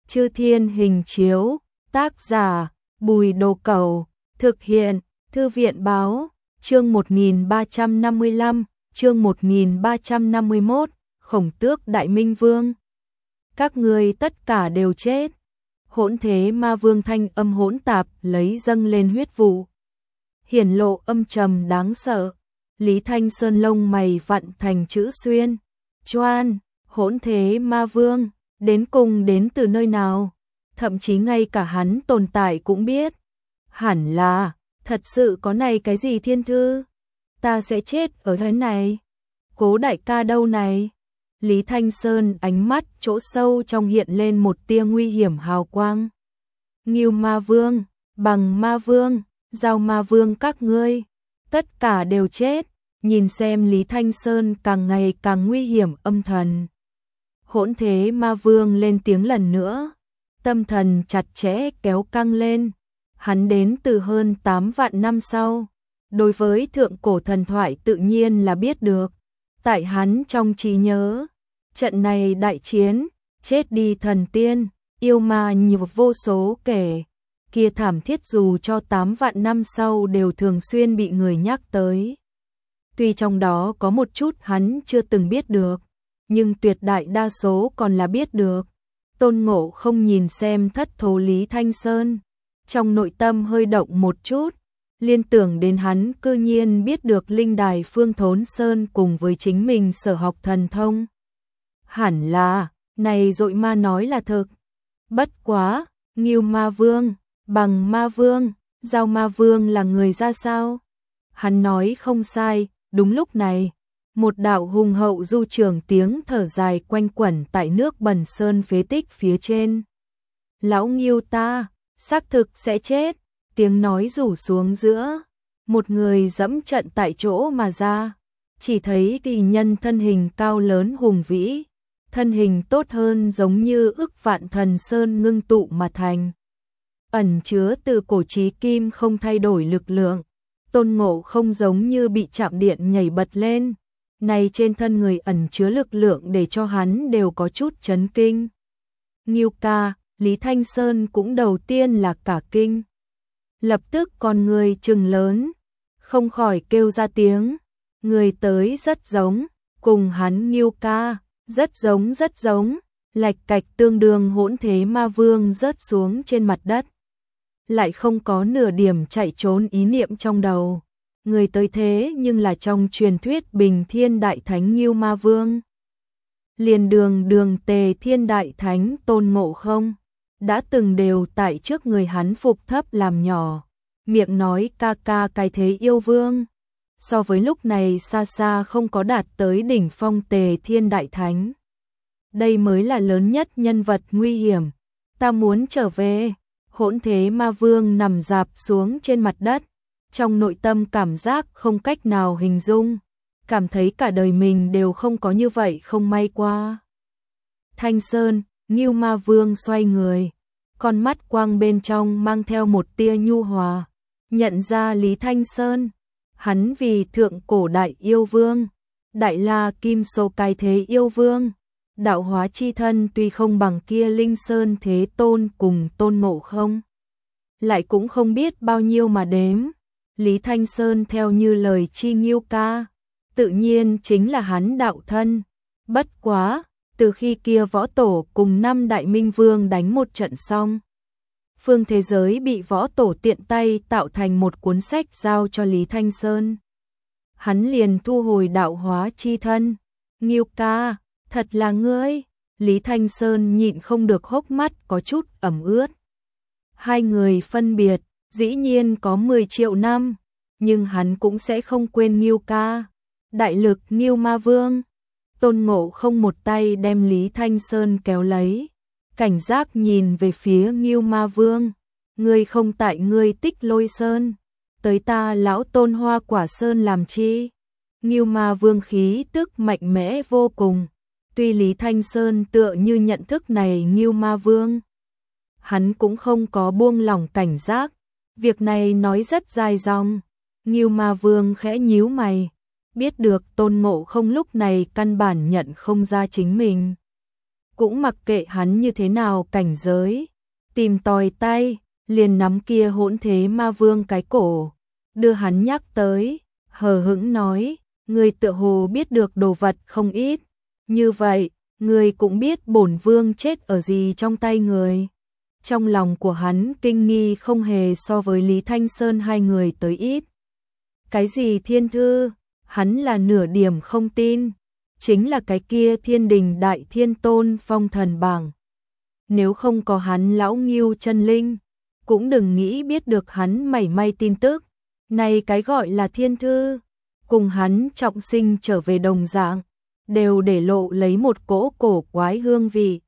Chư Thiên Hình Chiếu, tác giả, Bùi Đồ Cẩu, thực hiện, Thư viện Báo, chương 1355, chương 1351, Khổng Tước Đại Minh Vương. Các ngươi tất cả đều chết. Hỗn Thế Ma Vương thanh âm hỗn tạp lấy dâng lên huyết vụ. Hiển lộ âm trầm đáng sợ. Lý Thanh Sơn lông mày vặn thành chữ xuyên. Choan, Hỗn Thế Ma Vương, đến cùng đến từ nơi nào? Thậm chí ngay cả hắn tồn tại cũng biết. Hẳn là, thật sự có này cái gì thiên thư? Ta sẽ chết ở thế này. Cố đại ca đâu này? Lý Thanh Sơn ánh mắt chỗ sâu trong hiện lên một tia nguy hiểm hào quang. Ngưu Ma Vương, Bằng Ma Vương, Giao Ma Vương các ngươi, tất cả đều chết. Nhìn xem Lý Thanh Sơn càng ngày càng nguy hiểm âm thần. Hỗn Thế Ma Vương lên tiếng lần nữa. Tâm thần chặt chẽ kéo căng lên. Hắn đến từ hơn 8 vạn năm sau. Đối với thượng cổ thần thoại tự nhiên là biết được. Tại hắn trong trí nhớ, trận này đại chiến, chết đi thần tiên, yêu ma nhiều vô số kể. Kia thảm thiết dù cho 8 vạn năm sau đều thường xuyên bị người nhắc tới. Tuy trong đó có một chút hắn chưa từng biết được, nhưng tuyệt đại đa số còn là biết được. Tôn Ngộ không nhìn xem thất thố Lý Thanh Sơn, trong nội tâm hơi động một chút, liên tưởng đến hắn cư nhiên biết được linh đài Phương Thốn Sơn cùng với chính mình sở học thần thông. Hẳn là, này dội ma nói là thực. Bất quá, Ngưu Ma Vương, Bằng Ma Vương, Giao Ma Vương là người ra sao? Hắn nói không sai, đúng lúc này, một đạo hùng hậu du trường tiếng thở dài quanh quẩn tại nước Bần Sơn phế tích phía trên. Lão Ngưu ta, xác thực sẽ chết, tiếng nói rủ xuống giữa. Một người dẫm trận tại chỗ mà ra, chỉ thấy kỳ nhân thân hình cao lớn hùng vĩ, thân hình tốt hơn giống như ức vạn thần sơn ngưng tụ mà thành. Ẩn chứa từ cổ chí kim không thay đổi lực lượng. Tôn Ngộ không giống như bị chạm điện nhảy bật lên. Này trên thân người ẩn chứa lực lượng để cho hắn đều có chút chấn kinh. Ngưu ca, Lý Thanh Sơn cũng đầu tiên là cả kinh. Lập tức con người trừng lớn, không khỏi kêu ra tiếng. Người tới rất giống, cùng hắn Ngưu ca, rất giống, lạch cạch tương đương. Hỗn Thế Ma Vương rớt xuống trên mặt đất. Lại không có nửa điểm chạy trốn ý niệm trong đầu. Người tới thế nhưng là trong truyền thuyết Bình Thiên Đại Thánh Ngưu Ma Vương. Liền đường Tề Thiên Đại Thánh Tôn Ngộ không, đã từng đều tại trước người hắn phục thấp làm nhỏ, miệng nói ca ca cái thế yêu vương. So với lúc này xa xa không có đạt tới đỉnh phong Tề Thiên Đại Thánh. Đây mới là lớn nhất nhân vật nguy hiểm. Ta muốn trở về. Hỗn Thế Ma Vương nằm rạp xuống trên mặt đất, trong nội tâm cảm giác không cách nào hình dung, cảm thấy cả đời mình đều không có như vậy không may qua. Thanh Sơn, Ngưu Ma Vương xoay người, con mắt quang bên trong mang theo một tia nhu hòa, nhận ra Lý Thanh Sơn, hắn vì thượng cổ đại yêu vương, đại la kim số cái thế yêu vương. Đạo hóa chi thân tuy không bằng kia Linh Sơn Thế Tôn cùng Tôn Ngộ không, lại cũng không biết bao nhiêu mà đếm. Lý Thanh Sơn theo như lời chi Ngưu ca, tự nhiên chính là hắn đạo thân. Bất quá, từ khi kia võ tổ cùng 5 đại minh vương đánh một trận xong, phương thế giới bị võ tổ tiện tay tạo thành một cuốn sách giao cho Lý Thanh Sơn. Hắn liền thu hồi đạo hóa chi thân. Ngưu ca, thật là ngươi. Lý Thanh Sơn nhịn không được hốc mắt có chút ẩm ướt. Hai người phân biệt, dĩ nhiên có 10 triệu năm, nhưng hắn cũng sẽ không quên Ngưu ca. Đại lực Ngưu Ma Vương. Tôn Ngộ không một tay đem Lý Thanh Sơn kéo lấy, cảnh giác nhìn về phía Ngưu Ma Vương. Ngươi không tại ngươi Tích Lôi Sơn, tới ta lão Tôn Hoa Quả Sơn làm chi? Ngưu Ma Vương khí tức mạnh mẽ vô cùng. Tuy Lý Thanh Sơn tựa như nhận thức này Ngưu Ma Vương, hắn cũng không có buông lỏng cảnh giác. Việc này nói rất dài dòng. Ngưu Ma Vương khẽ nhíu mày, biết được Tôn Ngộ không lúc này căn bản nhận không ra chính mình. cũng mặc kệ hắn như thế nào cảnh giới, tìm tòi tay, liền nắm kia Hỗn Thế Ma Vương cái cổ, đưa hắn nhắc tới, hờ hững nói, ngươi tựa hồ biết được đồ vật không ít, như vậy, ngươi cũng biết bổn vương chết ở gì trong tay người. Trong lòng của hắn kinh nghi không hề so với Lý Thanh Sơn hai người tới ít. Cái gì thiên thư, hắn là nửa điểm không tin, chính là cái kia Thiên Đình Đại Thiên Tôn phong thần bảng. Nếu không có hắn lão Ngưu chân linh, cũng đừng nghĩ biết được hắn mảy may tin tức. Này cái gọi là thiên thư, cùng hắn trọng sinh trở về đồng dạng, đều để lộ lấy một cỗ cổ quái hương vị.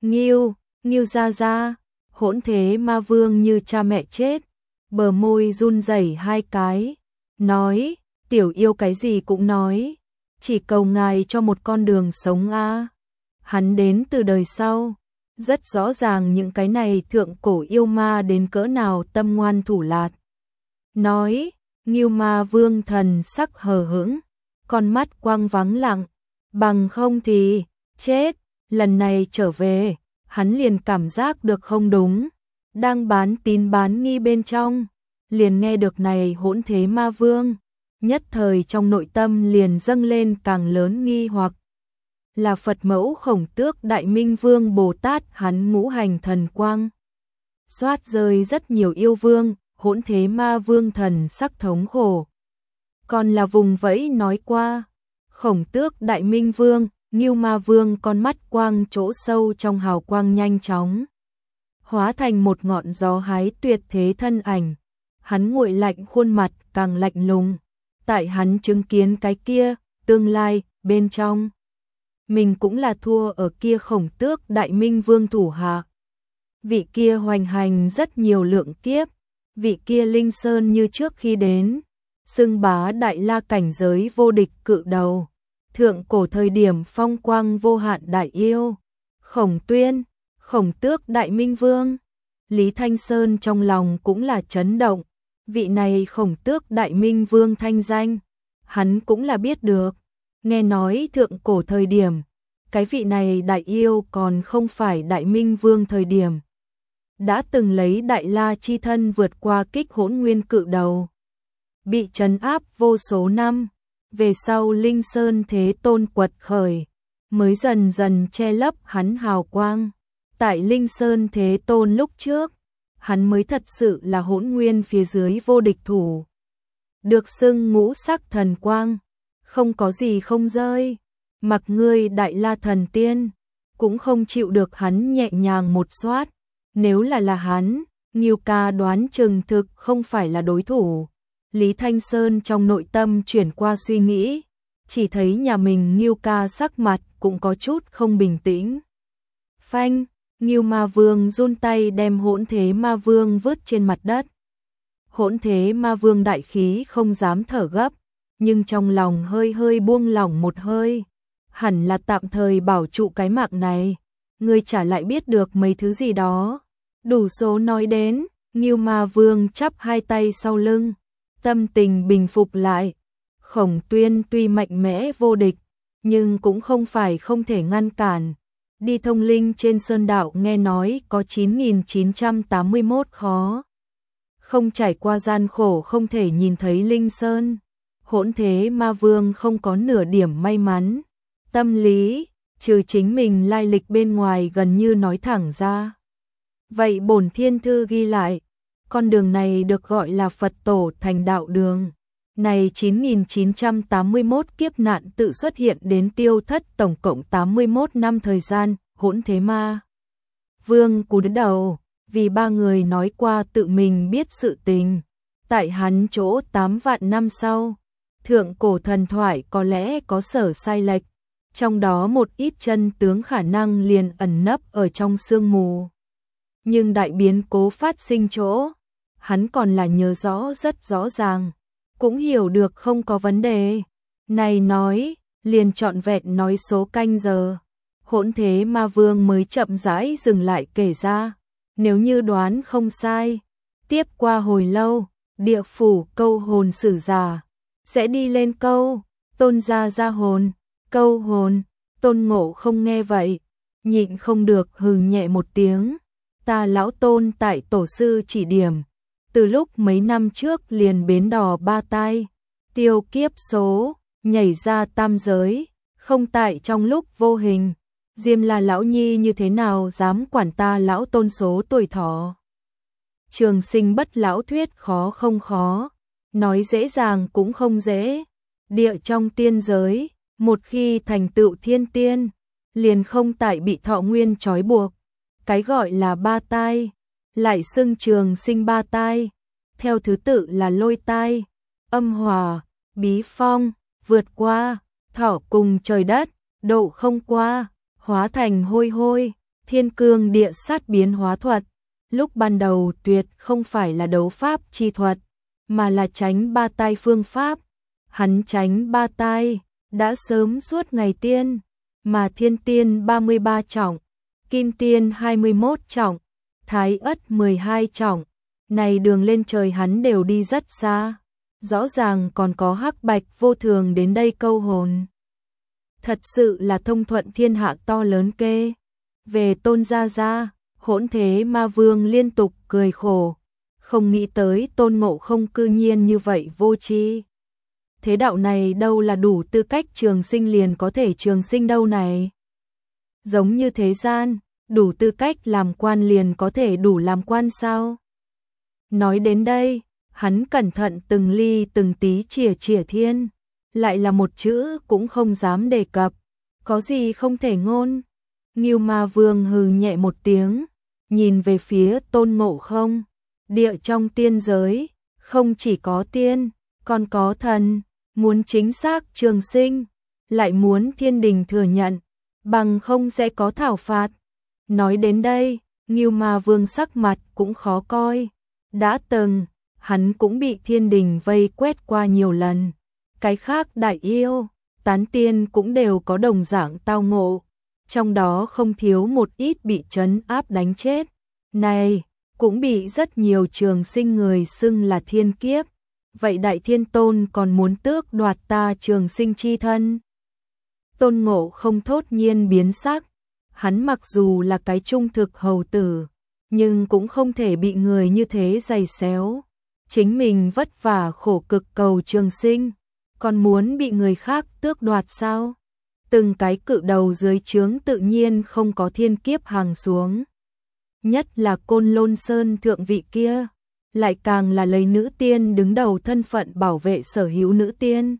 Ngưu ra ra, Hỗn Thế Ma Vương như cha mẹ chết, bờ môi run rẩy hai cái, nói, tiểu yêu cái gì cũng nói, chỉ cầu ngài cho một con đường sống a. Hắn đến từ đời sau, rất rõ ràng những cái này thượng cổ yêu ma đến cỡ nào tâm ngoan thủ lạt. Nói, Ngưu Ma Vương thần sắc hờ hững, con mắt quang vắng lặng, bằng không thì, chết, lần này trở về, hắn liền cảm giác được không đúng, đang bán tín bán nghi bên trong, liền nghe được này Hỗn Thế Ma Vương, nhất thời trong nội tâm liền dâng lên càng lớn nghi hoặc. Là Phật mẫu Khổng Tước Đại Minh Vương Bồ Tát hắn ngũ hành thần quang. Xoát rơi rất nhiều yêu vương, Hỗn Thế Ma Vương thần sắc thống khổ. Còn là vùng vẫy nói qua, Khổng Tước Đại Minh Vương, Ngưu Ma Vương con mắt quang chỗ sâu trong hào quang nhanh chóng, hóa thành một ngọn gió hái tuyệt thế thân ảnh. Hắn nguội lạnh khuôn mặt càng lạnh lùng, tại hắn chứng kiến cái kia, tương lai, bên trong. Mình cũng là thua ở kia Khổng Tước Đại Minh Vương thủ hạ. Vị kia hoành hành rất nhiều lượng kiếp, vị kia Linh Sơn như trước khi đến, xưng bá đại la cảnh giới vô địch cự đầu, thượng cổ thời điểm phong quang vô hạn đại yêu, Khổng Tuyên, Khổng Tước Đại Minh Vương. Lý Thanh Sơn trong lòng cũng là chấn động, vị này Khổng Tước Đại Minh Vương thanh danh, hắn cũng là biết được, nghe nói thượng cổ thời điểm, cái vị này đại yêu còn không phải Đại Minh Vương thời điểm. Đã từng lấy đại la chi thân vượt qua kích Hỗn Nguyên cự đầu, bị trấn áp vô số năm, về sau Linh Sơn Thế Tôn quật khởi, mới dần dần che lấp hắn hào quang. Tại Linh Sơn Thế Tôn lúc trước, hắn mới thật sự là Hỗn Nguyên phía dưới vô địch thủ. Được xưng ngũ sắc thần quang, không có gì không rơi, mặc ngươi đại la thần tiên, cũng không chịu được hắn nhẹ nhàng một xoát. Nếu là hắn, Ngưu ca đoán chừng thực không phải là đối thủ. Lý Thanh Sơn trong nội tâm chuyển qua suy nghĩ, chỉ thấy nhà mình Ngưu ca sắc mặt cũng có chút không bình tĩnh. Phanh, Ngưu Ma Vương run tay đem Hỗn Thế Ma Vương vứt trên mặt đất. Hỗn Thế Ma Vương đại khí không dám thở gấp, nhưng trong lòng hơi hơi buông lỏng một hơi. Hẳn là tạm thời bảo trụ cái mạng này, ngươi chả lại biết được mấy thứ gì đó. Đủ số nói đến, Ngưu Ma Vương chắp hai tay sau lưng, tâm tình bình phục lại. Khổng Tuyên tuy mạnh mẽ vô địch, nhưng cũng không phải không thể ngăn cản. Đi thông linh trên sơn đạo nghe nói có 9981 khó. Không trải qua gian khổ không thể nhìn thấy Linh Sơn. Hỗn Thế Ma Vương không có nửa điểm may mắn. Tâm lý, trừ chính mình lai lịch bên ngoài gần như nói thẳng ra. Vậy bổn thiên thư ghi lại, con đường này được gọi là Phật tổ thành đạo đường. Này 9981 kiếp nạn tự xuất hiện đến tiêu thất tổng cộng 81 năm thời gian, Hỗn Thế Ma Vương cúi đầu, vì ba người nói qua tự mình biết sự tình. Tại hắn chỗ 8 vạn năm sau, thượng cổ thần thoại có lẽ có sở sai lệch, trong đó một ít chân tướng khả năng liền ẩn nấp ở trong sương mù. Nhưng đại biến cố phát sinh chỗ, hắn còn là nhớ rõ rất rõ ràng, cũng hiểu được không có vấn đề. Này nói, liền trọn vẹn nói số canh giờ, Hỗn Thế Ma Vương mới chậm rãi dừng lại kể ra. Nếu như đoán không sai, tiếp qua hồi lâu, địa phủ câu hồn sử giả sẽ đi lên câu tôn gia ra hồn, câu hồn. Tôn Ngộ không nghe vậy, nhịn không được hừ nhẹ một tiếng. Ta lão Tôn tại tổ sư chỉ điểm, từ lúc mấy năm trước liền bến đò ba tai, tiêu kiếp số, nhảy ra tam giới, không tại trong lúc vô hình. Diêm La lão nhi như thế nào dám quản ta lão Tôn số tuổi thọ. Trường sinh bất lão thuyết khó không khó, nói dễ dàng cũng không dễ. Địa trong tiên giới, một khi thành tựu thiên tiên, liền không tại bị thọ nguyên trói buộc. Cái gọi là ba tai, lại xưng trường sinh ba tai, theo thứ tự là lôi tai, âm hòa, bí phong, vượt qua, thọ cùng trời đất, độ không qua, hóa thành hôi hôi, thiên cương địa sát biến hóa thuật. Lúc ban đầu tuyệt không phải là đấu pháp chi thuật, mà là tránh ba tai phương pháp. Hắn tránh ba tai, đã sớm suốt ngày tiên, mà thiên tiên 33 trọng, kim tiên 21 trọng, thái ất 12 trọng. Này đường lên trời hắn đều đi rất xa, rõ ràng còn có hắc bạch vô thường đến đây câu hồn. Thật sự là thông thuận thiên hạ to lớn kê. Về Tôn gia gia, Hỗn Thế Ma Vương liên tục cười khổ, không nghĩ tới Tôn Ngộ Không cư nhiên như vậy vô tri. Thế đạo này đâu là đủ tư cách trường sinh liền có thể trường sinh đâu này. Giống như thế gian, đủ tư cách làm quan liền có thể đủ làm quan sao? Nói đến đây, hắn cẩn thận từng ly từng tí chìa chìa thiên, lại là một chữ cũng không dám đề cập, có gì không thể ngôn. Ngưu Ma Vương hừ nhẹ một tiếng, nhìn về phía Tôn Ngộ Không. Địa trong tiên giới, không chỉ có tiên, còn có thần, muốn chính xác trường sinh, lại muốn thiên đình thừa nhận, bằng không sẽ có thảo phạt. Nói đến đây, Ngưu Ma Vương sắc mặt cũng khó coi. Đã từng, hắn cũng bị thiên đình vây quét qua nhiều lần. Cái khác đại yêu, tán tiên cũng đều có đồng dạng tao ngộ. Trong đó không thiếu một ít bị trấn áp đánh chết. Này, cũng bị rất nhiều trường sinh người xưng là thiên kiếp. Vậy Đại Thiên Tôn còn muốn tước đoạt ta trường sinh chi thân? Tôn Ngộ Không thốt nhiên biến sắc. Hắn mặc dù là cái trung thực hầu tử, nhưng cũng không thể bị người như thế giày xéo. Chính mình vất vả khổ cực cầu trường sinh, còn muốn bị người khác tước đoạt sao? Từng cái cự đầu dưới trướng tự nhiên không có thiên kiếp hàng xuống. Nhất là Côn Lôn Sơn thượng vị kia, lại càng là lấy nữ tiên đứng đầu thân phận bảo vệ sở hữu nữ tiên.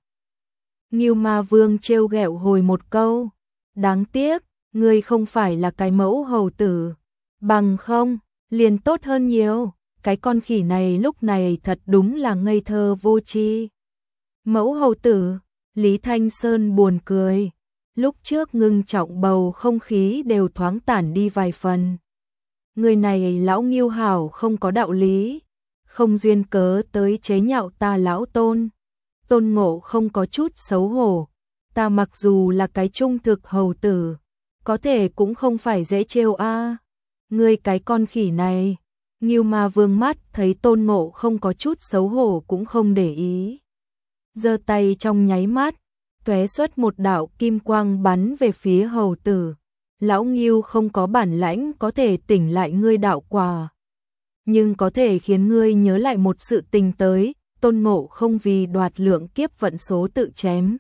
Ngưu Ma Vương trêu ghẹo hồi một câu, đáng tiếc, ngươi không phải là cái mẫu hầu tử, bằng không, liền tốt hơn nhiều. Cái con khỉ này lúc này thật đúng là ngây thơ vô tri. Mẫu hầu tử, Lý Thanh Sơn buồn cười, lúc trước ngưng trọng bầu không khí đều thoáng tản đi vài phần. Người này lão Ngưu hảo không có đạo lý, không duyên cớ tới chế nhạo ta lão Tôn. Tôn Ngộ không có chút xấu hổ, ta mặc dù là cái trung thực hầu tử, có thể cũng không phải dễ trêu a. Ngươi cái con khỉ này. Ngưu Ma Vương mắt thấy Tôn Ngộ không có chút xấu hổ cũng không để ý. Giơ tay trong nháy mắt, tóe xuất một đạo kim quang bắn về phía hầu tử. Lão Ngưu không có bản lãnh có thể tỉnh lại ngươi đạo quả, nhưng có thể khiến ngươi nhớ lại một sự tình tới. Tôn Ngộ không vì đoạt lượng kiếp vận số tự chém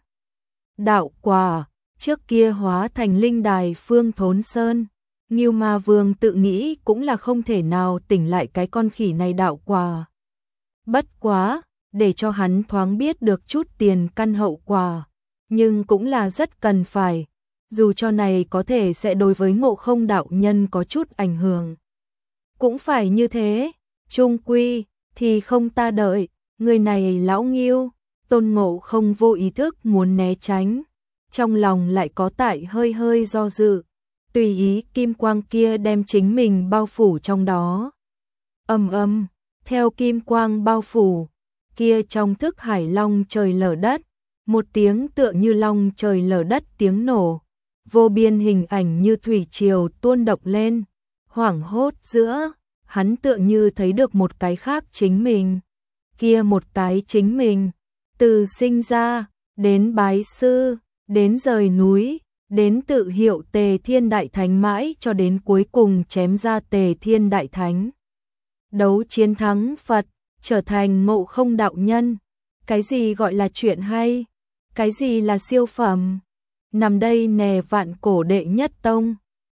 đạo quả, trước kia hóa thành linh đài Phương Thốn Sơn. Ngưu Ma Vương tự nghĩ cũng là không thể nào tỉnh lại cái con khỉ này đạo quả. Bất quá, để cho hắn thoáng biết được chút tiền căn hậu quả, nhưng cũng là rất cần phải, dù cho này có thể sẽ đối với Ngộ Không đạo nhân có chút ảnh hưởng. Cũng phải như thế, chung quy, thì không ta đợi, người này lão Ngưu. Tôn Ngộ không vô ý thức muốn né tránh, trong lòng lại có tại hơi hơi do dự. Tùy ý kim quang kia đem chính mình bao phủ trong đó. Theo kim quang bao phủ, kia trong thức hải long trời lở đất, một tiếng tựa như long trời lở đất tiếng nổ, vô biên hình ảnh như thủy triều tuôn động lên, hoảng hốt giữa, hắn tựa như thấy được một cái khác chính mình, kia một cái chính mình, từ sinh ra, đến bái sư, đến rời núi, đến tự hiệu Tề Thiên Đại Thánh mãi cho đến cuối cùng chém ra Tề Thiên Đại Thánh. Đấu chiến thắng Phật, trở thành Ngộ Không đạo nhân. Cái gì gọi là chuyện hay? Cái gì là siêu phẩm? Nằm đây nè vạn cổ đệ nhất tông.